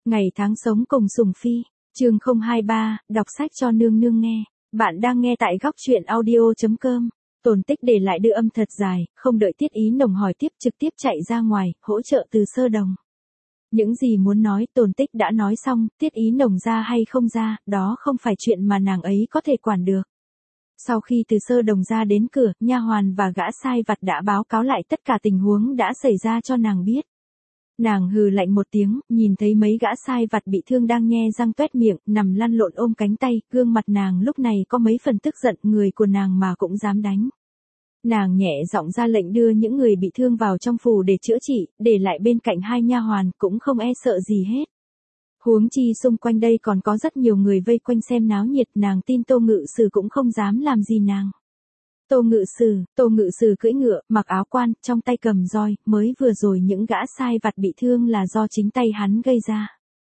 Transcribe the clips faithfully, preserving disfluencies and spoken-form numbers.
Ngày tháng sống cùng Sùng Phi, chương không hai ba, đọc sách cho nương nương nghe. Bạn đang nghe tại góc truyện audio chấm com. Tồn Tích để lại đưa âm thật dài, không đợi Tiết Ý Nồng hỏi tiếp trực tiếp chạy ra ngoài, hỗ trợ Từ Sơ Đồng. Những gì muốn nói Tồn Tích đã nói xong, Tiết Ý Nồng ra hay không ra, đó không phải chuyện mà nàng ấy có thể quản được. Sau khi Từ Sơ Đồng ra đến cửa, nha hoàn và gã sai vặt đã báo cáo lại tất cả tình huống đã xảy ra cho nàng biết. Nàng hừ lạnh một tiếng, nhìn thấy mấy gã sai vặt bị thương đang nhe răng toét miệng, nằm lăn lộn ôm cánh tay, gương mặt nàng lúc này có mấy phần tức giận, người của nàng mà cũng dám đánh. Nàng nhẹ giọng ra lệnh đưa những người bị thương vào trong phủ để chữa trị, để lại bên cạnh hai nha hoàn, cũng không e sợ gì hết. Huống chi xung quanh đây còn có rất nhiều người vây quanh xem náo nhiệt, nàng tin Tô Ngự Sử cũng không dám làm gì nàng. Tô Ngự Sử, Tô Ngự Sử cưỡi ngựa, mặc áo quan, trong tay cầm roi, mới vừa rồi những gã sai vặt bị thương là do chính tay hắn gây ra.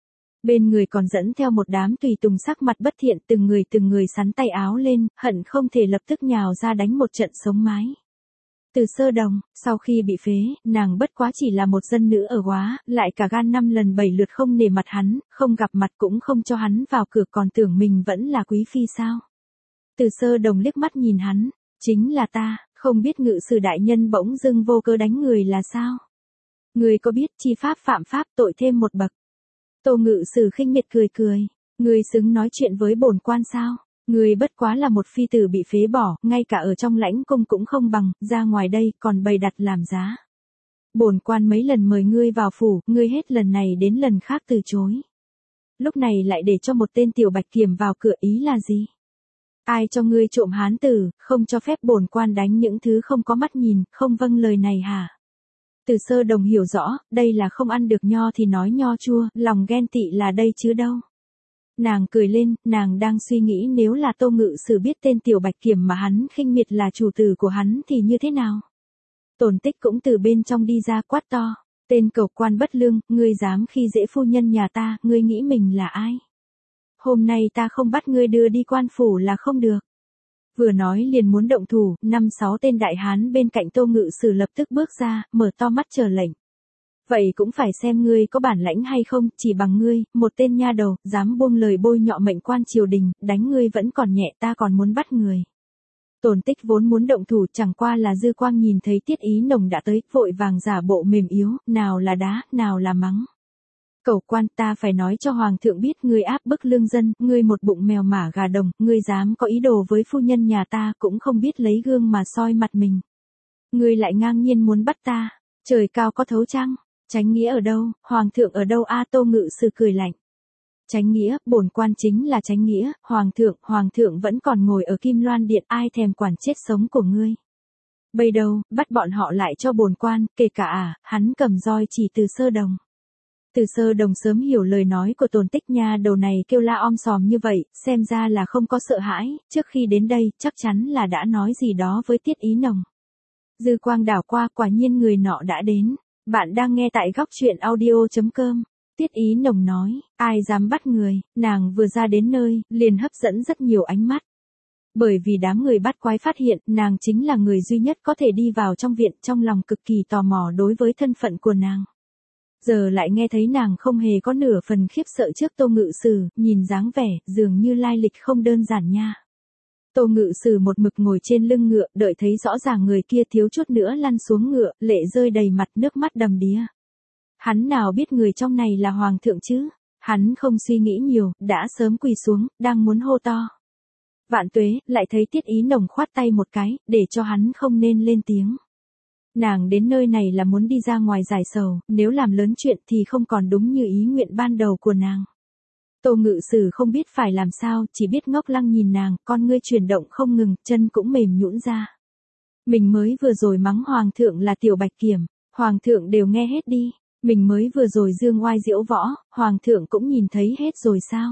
Bên người còn dẫn theo một đám tùy tùng sắc mặt bất thiện, từng người từng người sắn tay áo lên, hận không thể lập tức nhào ra đánh một trận sống mái. Từ Sơ Đồng, sau khi bị phế, nàng bất quá chỉ là một dân nữ ở Góa, lại cả gan năm lần bảy lượt không nể mặt hắn, không gặp mặt cũng không cho hắn vào cửa, còn tưởng mình vẫn là quý phi sao. Từ Sơ Đồng liếc mắt nhìn hắn, chính là ta, không biết Ngự Sử đại nhân bỗng dưng vô cớ đánh người là sao? Người có biết chi pháp phạm pháp, tội thêm một bậc. Tô Ngự Sử khinh miệt cười cười, người xứng nói chuyện với bổn quan sao? Người bất quá là một phi tử bị phế bỏ, ngay cả ở trong lãnh cung cũng không bằng, ra ngoài đây còn bày đặt làm giá. Bổn quan mấy lần mời ngươi vào phủ, ngươi hết lần này đến lần khác từ chối. Lúc này lại để cho một tên tiểu bạch kiểm vào cửa, ý là gì? Ai cho ngươi trộm hán tử, không cho phép bổn quan đánh những thứ không có mắt nhìn, không vâng lời này hả? Từ Sơ Đồng hiểu rõ, đây là không ăn được nho thì nói nho chua, lòng ghen tị là đây chứ đâu. Nàng cười lên, nàng đang suy nghĩ nếu là Tô Ngự Sử biết tên tiểu bạch kiểm mà hắn khinh miệt là chủ tử của hắn thì như thế nào? Tồn Tích cũng từ bên trong đi ra quát to, tên cẩu quan bất lương, ngươi dám khi dễ phu nhân nhà ta, ngươi nghĩ mình là ai? Hôm nay ta không bắt ngươi đưa đi quan phủ là không được. Vừa nói liền muốn động thủ, năm sáu tên đại hán bên cạnh Tô Ngự Sử lập tức bước ra, mở to mắt chờ lệnh. Vậy cũng phải xem ngươi có bản lãnh hay không, chỉ bằng ngươi, một tên nha đầu, dám buông lời bôi nhọ mệnh quan triều đình, đánh ngươi vẫn còn nhẹ, ta còn muốn bắt người. Tồn Tích vốn muốn động thủ, chẳng qua là dư quang nhìn thấy Tiết Ý Nồng đã tới, vội vàng giả bộ mềm yếu, nào là đá, nào là mắng. Cẩu quan, ta phải nói cho hoàng thượng biết, ngươi áp bức lương dân, ngươi một bụng mèo mả gà đồng, ngươi dám có ý đồ với phu nhân nhà ta, cũng không biết lấy gương mà soi mặt mình. Ngươi lại ngang nhiên muốn bắt ta, trời cao có thấu chăng? Chánh nghĩa ở đâu, hoàng thượng ở đâu a? Tô Ngự Sử cười lạnh. Chánh nghĩa, bổn quan chính là chánh nghĩa, hoàng thượng, hoàng thượng vẫn còn ngồi ở Kim Loan điện, ai thèm quản chết sống của ngươi. Bây đâu, bắt bọn họ lại cho bổn quan, kể cả à, hắn cầm roi chỉ Từ Sơ Đồng. Từ Sơ Đồng sớm hiểu lời nói của Tồn Tích, nha đầu này kêu la om sòm như vậy, xem ra là không có sợ hãi, trước khi đến đây, chắc chắn là đã nói gì đó với Tiết Ý Nồng. Dư quang đảo qua, quả nhiên người nọ đã đến. Bạn đang nghe tại góc truyện audio chấm com. Tiết Ý Nồng nói, ai dám bắt người, nàng vừa ra đến nơi, liền hấp dẫn rất nhiều ánh mắt. Bởi vì đám người bắt quái phát hiện, nàng chính là người duy nhất có thể đi vào trong viện, trong lòng cực kỳ tò mò đối với thân phận của nàng. Giờ lại nghe thấy nàng không hề có nửa phần khiếp sợ trước Tô Ngự Sử, nhìn dáng vẻ, dường như lai lịch không đơn giản nha. Tô Ngự Sử một mực ngồi trên lưng ngựa, đợi thấy rõ ràng người kia thiếu chút nữa lăn xuống ngựa, lệ rơi đầy mặt, nước mắt đầm đìa. Hắn nào biết người trong này là hoàng thượng chứ? Hắn không suy nghĩ nhiều, đã sớm quỳ xuống, đang muốn hô to. Vạn tuế, lại thấy Tiết Ý Nồng khoát tay một cái, để cho hắn không nên lên tiếng. Nàng đến nơi này là muốn đi ra ngoài giải sầu, nếu làm lớn chuyện thì không còn đúng như ý nguyện ban đầu của nàng. Tô Ngự Sử không biết phải làm sao, chỉ biết ngốc lăng nhìn nàng, con ngươi chuyển động không ngừng, chân cũng mềm nhũn ra. Mình mới vừa rồi mắng hoàng thượng là tiểu bạch kiểm, hoàng thượng đều nghe hết đi, mình mới vừa rồi dương oai diễu võ, hoàng thượng cũng nhìn thấy hết rồi sao?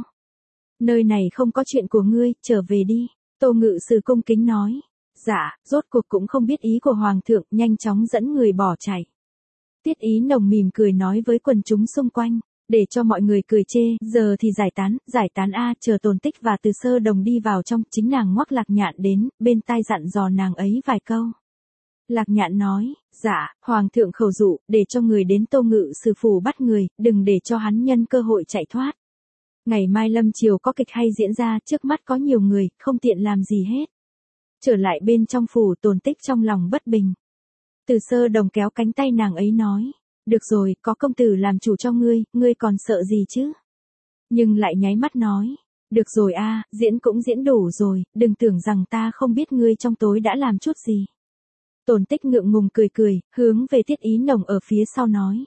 Nơi này không có chuyện của ngươi, trở về đi, Tô Ngự Sử cung kính nói. Dạ, rốt cuộc cũng không biết ý của hoàng thượng, nhanh chóng dẫn người bỏ chạy. Tiết Ý Nồng mỉm cười nói với quần chúng xung quanh. Để cho mọi người cười chê, giờ thì giải tán, giải tán a, chờ Tồn Tích và Từ Sơ Đồng đi vào trong, chính nàng ngoắc Lạc Nhạn đến, bên tai dặn dò nàng ấy vài câu. Lạc Nhạn nói, dạ, hoàng thượng khẩu dụ, để cho người đến Tô Ngự Sử phủ bắt người, đừng để cho hắn nhân cơ hội chạy thoát. Ngày mai lâm chiều có kịch hay diễn ra, trước mắt có nhiều người, không tiện làm gì hết. Trở lại bên trong phủ, Tồn Tích trong lòng bất bình. Từ Sơ Đồng kéo cánh tay nàng ấy nói, được rồi, có công tử làm chủ cho ngươi, ngươi còn sợ gì chứ? Nhưng lại nháy mắt nói, được rồi a, diễn cũng diễn đủ rồi, đừng tưởng rằng ta không biết ngươi trong tối đã làm chút gì. Tồn Tích ngượng ngùng cười cười, hướng về Tiết Ý Nồng ở phía sau nói.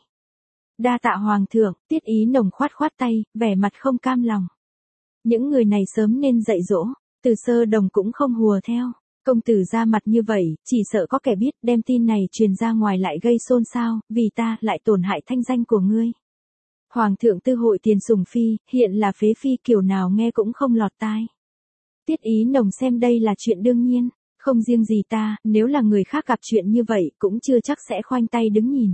Đa tạ hoàng thượng, Tiết Ý Nồng khoát khoát tay, vẻ mặt không cam lòng. Những người này sớm nên dạy dỗ, Từ Sơ Đồng cũng không hùa theo. Công tử ra mặt như vậy, chỉ sợ có kẻ biết đem tin này truyền ra ngoài lại gây xôn xao, vì ta lại tổn hại thanh danh của ngươi. Hoàng thượng tư hội tiền sủng phi, hiện là phế phi kiểu nào nghe cũng không lọt tai. Tiết Ý Nồng xem đây là chuyện đương nhiên, không riêng gì ta, nếu là người khác gặp chuyện như vậy cũng chưa chắc sẽ khoanh tay đứng nhìn.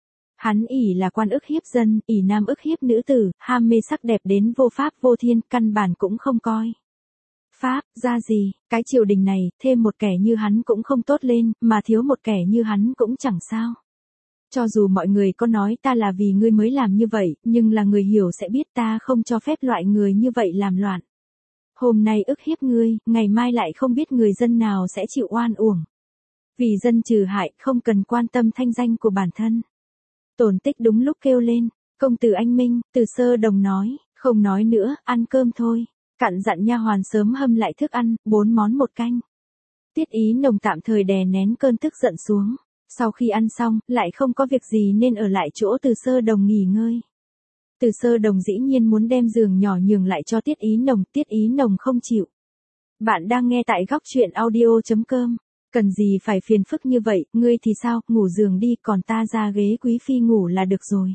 Hắn ỷ là quan ức hiếp dân, ỷ nam ức hiếp nữ tử, ham mê sắc đẹp đến vô pháp vô thiên, căn bản cũng không coi pháp ra gì, cái triều đình này, thêm một kẻ như hắn cũng không tốt lên, mà thiếu một kẻ như hắn cũng chẳng sao. Cho dù mọi người có nói ta là vì ngươi mới làm như vậy, nhưng là người hiểu sẽ biết ta không cho phép loại người như vậy làm loạn. Hôm nay ức hiếp ngươi, ngày mai lại không biết người dân nào sẽ chịu oan uổng. Vì dân trừ hại, không cần quan tâm thanh danh của bản thân. Tồn Tích đúng lúc kêu lên, công tử anh minh, Từ Sơ Đồng nói, không nói nữa, ăn cơm thôi. Cặn dặn nha hoàn sớm hâm lại thức ăn, bốn món một canh. Tiết Ý Nồng tạm thời đè nén cơn tức giận xuống. Sau khi ăn xong, lại không có việc gì nên ở lại chỗ Từ Sơ Đồng nghỉ ngơi. Từ Sơ Đồng dĩ nhiên muốn đem giường nhỏ nhường lại cho Tiết Ý Nồng, Tiết Ý Nồng không chịu. Bạn đang nghe tại góc truyện audio chấm com. Cần gì phải phiền phức như vậy, ngươi thì sao, ngủ giường đi, còn ta ra ghế quý phi ngủ là được rồi.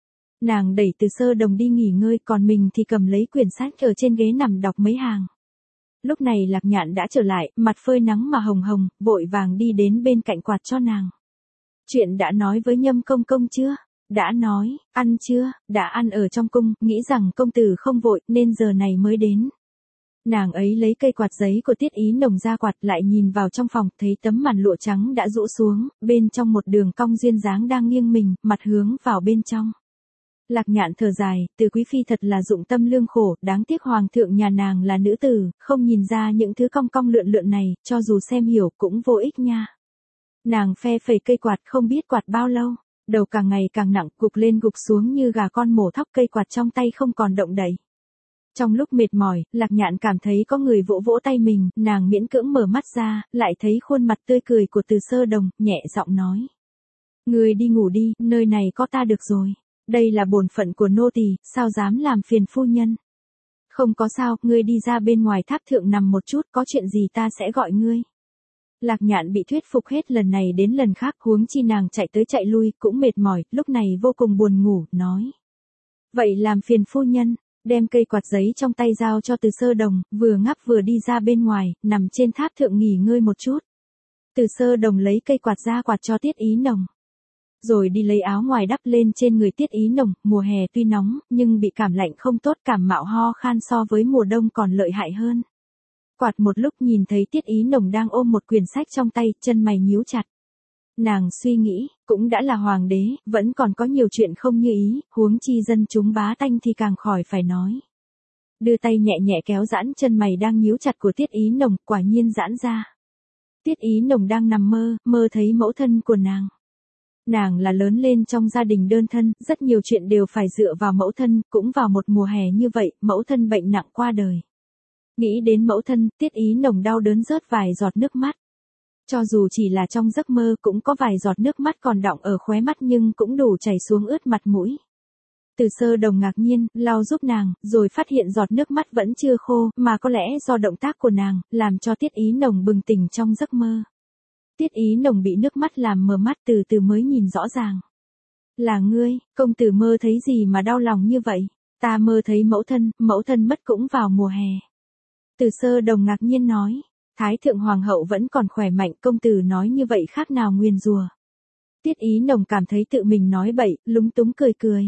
Nàng đẩy Từ Sơ Đồng đi nghỉ ngơi, còn mình thì cầm lấy quyển sách ở trên ghế nằm đọc mấy hàng. Lúc này Lạc Nhạn đã trở lại, mặt phơi nắng mà hồng hồng, vội vàng đi đến bên cạnh quạt cho nàng. Chuyện đã nói với Nhâm công công chưa? Đã nói, ăn chưa? Đã ăn ở trong cung, nghĩ rằng công tử không vội, nên giờ này mới đến. Nàng ấy lấy cây quạt giấy của Tiết Ý Nồng ra quạt, lại nhìn vào trong phòng, thấy tấm màn lụa trắng đã rũ xuống, bên trong một đường cong duyên dáng đang nghiêng mình, mặt hướng vào bên trong. Lạc Nhạn thở dài, Từ quý phi thật là dụng tâm lương khổ, đáng tiếc hoàng thượng nhà nàng là nữ tử, không nhìn ra những thứ cong cong lượn lượn này, cho dù xem hiểu cũng vô ích nha. Nàng phe phẩy cây quạt không biết quạt bao lâu, đầu càng ngày càng nặng, gục lên gục xuống như gà con mổ thóc, cây quạt trong tay không còn động đậy. Trong lúc mệt mỏi, Lạc Nhạn cảm thấy có người vỗ vỗ tay mình, nàng miễn cưỡng mở mắt ra, lại thấy khuôn mặt tươi cười của Từ Sơ Đồng, nhẹ giọng nói. Ngươi đi ngủ đi, nơi này có ta được rồi. Đây là bổn phận của nô tỳ, sao dám làm phiền phu nhân. Không có sao, ngươi đi ra bên ngoài tháp thượng nằm một chút, có chuyện gì ta sẽ gọi ngươi. Lạc Nhạn bị thuyết phục hết lần này đến lần khác, huống chi nàng chạy tới chạy lui, cũng mệt mỏi, lúc này vô cùng buồn ngủ, nói. Vậy làm phiền phu nhân, đem cây quạt giấy trong tay giao cho Từ Sơ Đồng, vừa ngáp vừa đi ra bên ngoài, nằm trên tháp thượng nghỉ ngơi một chút. Từ Sơ Đồng lấy cây quạt ra quạt cho Tiết Ý Nồng. Rồi đi lấy áo ngoài đắp lên trên người Tiết Ý Nồng, mùa hè tuy nóng, nhưng bị cảm lạnh không tốt, cảm mạo ho khan so với mùa đông còn lợi hại hơn. Quạt một lúc nhìn thấy Tiết Ý Nồng đang ôm một quyển sách trong tay, chân mày nhíu chặt. Nàng suy nghĩ, cũng đã là hoàng đế, vẫn còn có nhiều chuyện không như ý, huống chi dân chúng bá tanh thì càng khỏi phải nói. Đưa tay nhẹ nhẹ kéo giãn chân mày đang nhíu chặt của Tiết Ý Nồng, quả nhiên giãn ra. Tiết Ý Nồng đang nằm mơ, mơ thấy mẫu thân của nàng. Nàng là lớn lên trong gia đình đơn thân, rất nhiều chuyện đều phải dựa vào mẫu thân, cũng vào một mùa hè như vậy, mẫu thân bệnh nặng qua đời. Nghĩ đến mẫu thân, Tiết Ý Nồng đau đớn rớt vài giọt nước mắt. Cho dù chỉ là trong giấc mơ cũng có vài giọt nước mắt còn đọng ở khóe mắt nhưng cũng đủ chảy xuống ướt mặt mũi. Từ Sơ Đồng ngạc nhiên, lau giúp nàng, rồi phát hiện giọt nước mắt vẫn chưa khô, mà có lẽ do động tác của nàng, làm cho Tiết Ý Nồng bừng tỉnh trong giấc mơ. Tiết Ý Nồng bị nước mắt làm mờ mắt, từ từ mới nhìn rõ ràng. Là ngươi, công tử mơ thấy gì mà đau lòng như vậy? Ta mơ thấy mẫu thân, mẫu thân mất cũng vào mùa hè. Từ Sơ Đồng ngạc nhiên nói, Thái thượng hoàng hậu vẫn còn khỏe mạnh, công tử nói như vậy khác nào nguyền rủa. Tiết Ý Nồng cảm thấy tự mình nói bậy, lúng túng cười cười.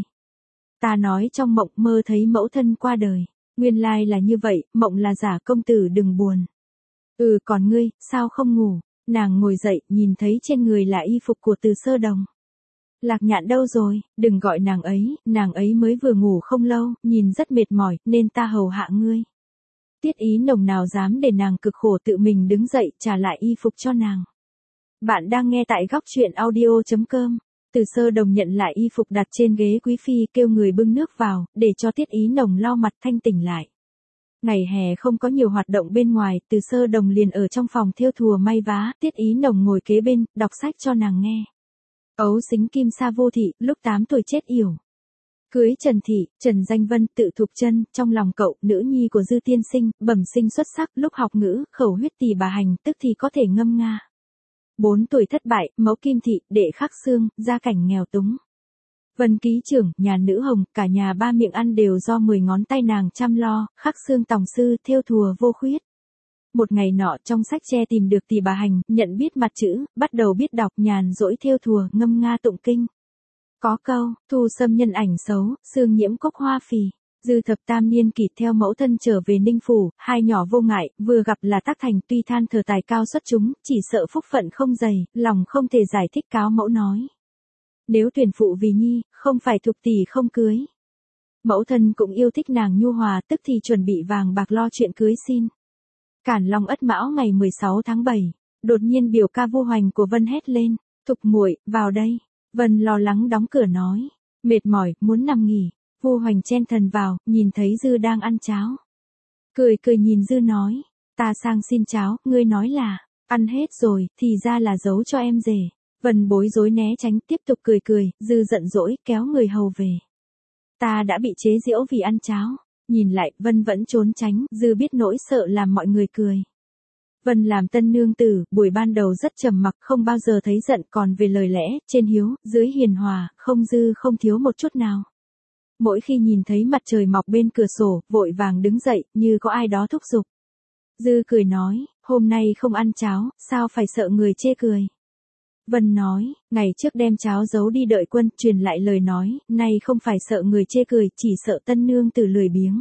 Ta nói trong mộng mơ thấy mẫu thân qua đời. Nguyên lai là như vậy, mộng là giả, công tử đừng buồn. Ừ, còn ngươi, sao không ngủ? Nàng ngồi dậy, nhìn thấy trên người là y phục của Từ Sơ Đồng. Lạc Nhạn đâu rồi, đừng gọi nàng ấy, nàng ấy mới vừa ngủ không lâu, nhìn rất mệt mỏi, nên ta hầu hạ ngươi. Tiết Ý Nồng nào dám để nàng cực khổ tự mình đứng dậy trả lại y phục cho nàng. Bạn đang nghe tại góc truyện audio.com. Từ Sơ Đồng nhận lại y phục đặt trên ghế quý phi, kêu người bưng nước vào, để cho Tiết Ý Nồng lau mặt thanh tỉnh lại. Ngày hè không có nhiều hoạt động bên ngoài, Từ Sơ Đồng liền ở trong phòng thêu thùa may vá, Tiết Ý Nồng ngồi kế bên, đọc sách cho nàng nghe. Ấu xính Kim Sa Vô Thị, lúc tám tuổi chết yểu. Cưới Trần Thị, Trần Danh Vân, tự Thục Chân, trong lòng cậu, nữ nhi của Dư tiên sinh, bẩm sinh xuất sắc, lúc học ngữ, khẩu huyết tỳ bà hành, tức thì có thể ngâm nga. Bốn tuổi thất bại, mẫu Kim Thị, đệ Khắc Xương, gia cảnh nghèo túng. Vân ký trưởng, nhà nữ hồng, cả nhà ba miệng ăn đều do mười ngón tay nàng chăm lo, Khắc Xương tòng sư, thêu thùa vô khuyết. Một ngày nọ trong sách tre tìm được tỳ bà hành, nhận biết mặt chữ, bắt đầu biết đọc, nhàn rỗi thêu thùa, ngâm nga tụng kinh. Có câu, thu xâm nhân ảnh xấu, xương nhiễm cốc hoa phì. Dư thập tam niên kỷ theo mẫu thân trở về Ninh Phủ, hai nhỏ vô ngại, vừa gặp là tác thành, tuy than thờ tài cao xuất chúng, chỉ sợ phúc phận không dày, lòng không thể giải thích, cáo mẫu nói. Nếu tuyển phụ vì nhi, không phải thục tỷ không cưới. Mẫu thân cũng yêu thích nàng nhu hòa, tức thì chuẩn bị vàng bạc lo chuyện cưới xin. Cản Long Ất Mão ngày mười sáu tháng bảy, đột nhiên biểu ca Vu Hoành của Vân hét lên, "Thục muội, vào đây." Vân lo lắng đóng cửa nói, mệt mỏi, muốn nằm nghỉ. Vu Hoành chen thần vào, nhìn thấy Dư đang ăn cháo. Cười cười nhìn Dư nói, ta sang xin cháo, ngươi nói là, ăn hết rồi, thì ra là giấu cho em rể. Vân bối rối né tránh, tiếp tục cười cười, Dư giận dỗi, kéo người hầu về. Ta đã bị chế giễu vì ăn cháo. Nhìn lại, Vân vẫn trốn tránh, Dư biết nỗi sợ làm mọi người cười. Vân làm tân nương tử, buổi ban đầu rất trầm mặc, không bao giờ thấy giận, còn về lời lẽ, trên hiếu, dưới hiền hòa, không dư không thiếu một chút nào. Mỗi khi nhìn thấy mặt trời mọc bên cửa sổ, vội vàng đứng dậy, như có ai đó thúc giục. Dư cười nói, hôm nay không ăn cháo, sao phải sợ người chê cười. Vân nói, ngày trước đem cháo giấu đi đợi quân, truyền lại lời nói, nay không phải sợ người chê cười, chỉ sợ tân nương tử lười biếng.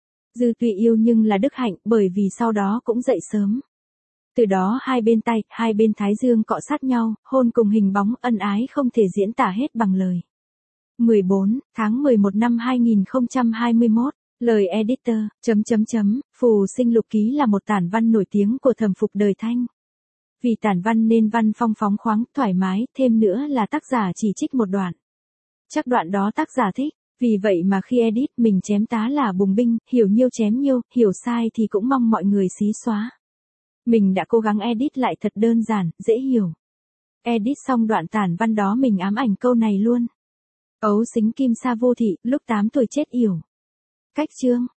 Dư tuy yêu nhưng là đức hạnh, bởi vì sau đó cũng dậy sớm. Từ đó hai bên tay, hai bên thái dương cọ sát nhau, hôn cùng hình bóng, ân ái không thể diễn tả hết bằng lời. mười bốn tháng mười một năm hai nghìn không trăm hai mươi mốt, lời editor, chấm chấm chấm, Phù Sinh Lục Ký là một tản văn nổi tiếng của thẩm phục đời Thanh. Vì tản văn nên văn phong phóng khoáng, thoải mái, thêm nữa là tác giả chỉ trích một đoạn. Chắc đoạn đó tác giả thích, vì vậy mà khi edit mình chém tá là bùng binh, hiểu nhiêu chém nhiêu, hiểu sai thì cũng mong mọi người xí xóa. Mình đã cố gắng edit lại thật đơn giản, dễ hiểu. Edit xong đoạn tản văn đó mình ám ảnh câu này luôn. Ấu xính Kim Sa Vô Thị, lúc tám tuổi chết yểu. Cách chương,